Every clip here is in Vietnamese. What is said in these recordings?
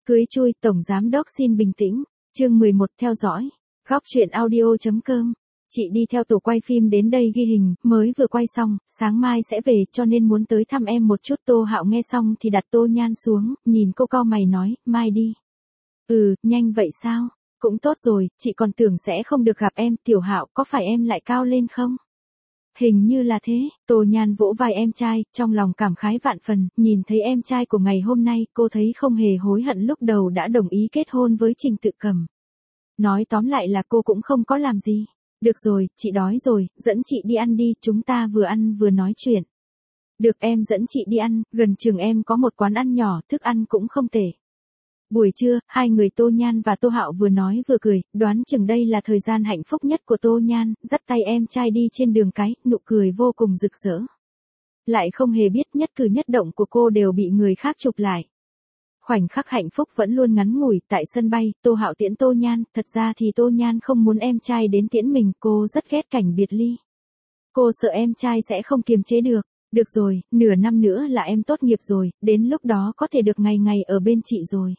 Cưới chui, Tổng Giám Đốc xin bình tĩnh. Chương 11 theo dõi. Góc truyện audio.com. Chị đi theo tổ quay phim đến đây ghi hình, mới vừa quay xong, sáng mai sẽ về cho nên muốn tới thăm em một chút. Tô Hạo nghe xong thì đặt Tô Nhan xuống, nhìn cô cau mày nói, mai đi. Nhanh vậy sao? Cũng tốt rồi, chị còn tưởng sẽ không được gặp em. Tiểu Hạo, có phải em lại cao lên không? Hình như là thế. Tô Nhan vỗ vai em trai, trong lòng cảm khái vạn phần, nhìn thấy em trai của ngày hôm nay, cô thấy không hề hối hận lúc đầu đã đồng ý kết hôn với Trình Tự Cầm. Nói tóm lại là cô cũng không có làm gì. Được rồi, chị đói rồi, dẫn chị đi ăn đi, chúng ta vừa ăn vừa nói chuyện. Được, em dẫn chị đi ăn, gần trường em có một quán ăn nhỏ, thức ăn cũng không tệ. Buổi trưa, hai người Tô Nhan và Tô Hạo vừa nói vừa cười, đoán chừng đây là thời gian hạnh phúc nhất của Tô Nhan, dắt tay em trai đi trên đường cái, nụ cười vô cùng rực rỡ. Lại không hề biết nhất cử nhất động của cô đều bị người khác chụp lại. Khoảnh khắc hạnh phúc vẫn luôn ngắn ngủi. Tại sân bay, Tô Hạo tiễn Tô Nhan, thật ra thì Tô Nhan không muốn em trai đến tiễn mình, cô rất ghét cảnh biệt ly. Cô sợ em trai sẽ không kiềm chế được. Được rồi, nửa năm nữa là em tốt nghiệp rồi, đến lúc đó có thể được ngày ngày ở bên chị rồi.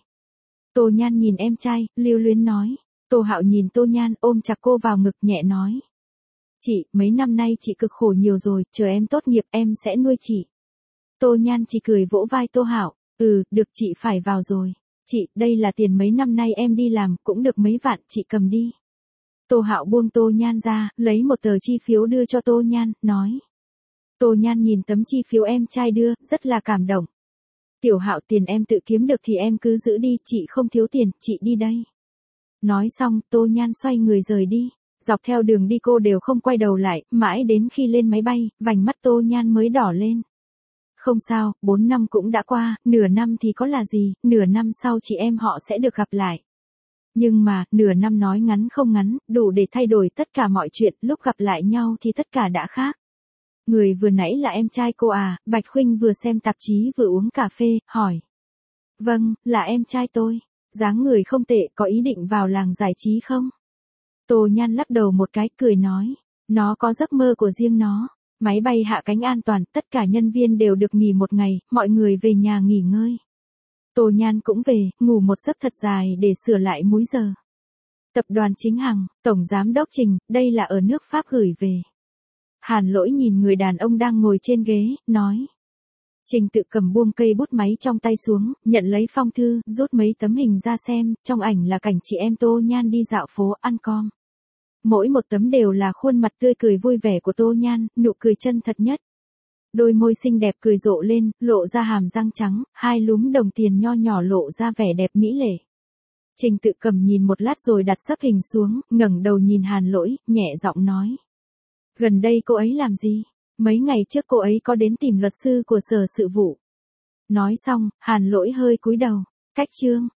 Tô Nhan nhìn em trai, lưu luyến nói. Tô Hạo nhìn Tô Nhan, ôm chặt cô vào ngực nhẹ nói. Chị, mấy năm nay chị cực khổ nhiều rồi, chờ em tốt nghiệp em sẽ nuôi chị. Tô Nhan chỉ cười vỗ vai Tô Hạo. Được, chị phải vào rồi. Chị, đây là tiền mấy năm nay em đi làm, cũng được mấy vạn, chị cầm đi. Tô Hạo buông Tô Nhan ra, lấy một tờ chi phiếu đưa cho Tô Nhan, nói. Tô Nhan nhìn tấm chi phiếu em trai đưa, rất là cảm động. Tiểu Hạo, tiền em tự kiếm được thì em cứ giữ đi, chị không thiếu tiền, chị đi đây. Nói xong, Tô Nhan xoay người rời đi. Dọc theo đường đi cô đều không quay đầu lại, mãi đến khi lên máy bay, vành mắt Tô Nhan mới đỏ lên. Không sao, 4 năm cũng đã qua, nửa năm thì có là gì, nửa năm sau chị em họ sẽ được gặp lại. Nhưng mà, nửa năm nói ngắn không ngắn, đủ để thay đổi tất cả mọi chuyện, lúc gặp lại nhau thì tất cả đã khác. Người vừa nãy là em trai cô à? Bạch Khuynh vừa xem tạp chí vừa uống cà phê, hỏi. Vâng, là em trai tôi. Dáng người không tệ, có ý định vào làng giải trí không? Tô Nhan lắc đầu một cái, cười nói. Nó có giấc mơ của riêng nó. Máy bay hạ cánh an toàn, tất cả nhân viên đều được nghỉ một ngày, mọi người về nhà nghỉ ngơi. Tô Nhan cũng về, ngủ một giấc thật dài để sửa lại múi giờ. Tập đoàn Chính Hằng, Tổng Giám Đốc Trình, đây là ở nước Pháp gửi về. Hàn Lỗi nhìn người đàn ông đang ngồi trên ghế, nói. Trình Tự Cầm buông cây bút máy trong tay xuống, nhận lấy phong thư, rút mấy tấm hình ra xem, trong ảnh là cảnh chị em Tô Nhan đi dạo phố ăn com. Mỗi một tấm đều là khuôn mặt tươi cười vui vẻ của Tô Nhan, nụ cười chân thật nhất. Đôi môi xinh đẹp cười rộ lên, lộ ra hàm răng trắng, hai lúm đồng tiền nho nhỏ lộ ra vẻ đẹp mỹ lệ. Trình Tự Cầm nhìn một lát rồi đặt sấp hình xuống, ngẩng đầu nhìn Hàn Lỗi, nhẹ giọng nói. Gần đây cô ấy làm gì? Mấy ngày trước cô ấy có đến tìm luật sư của sở sự vụ. Nói xong, Hàn Lỗi hơi cúi đầu. Cách chương.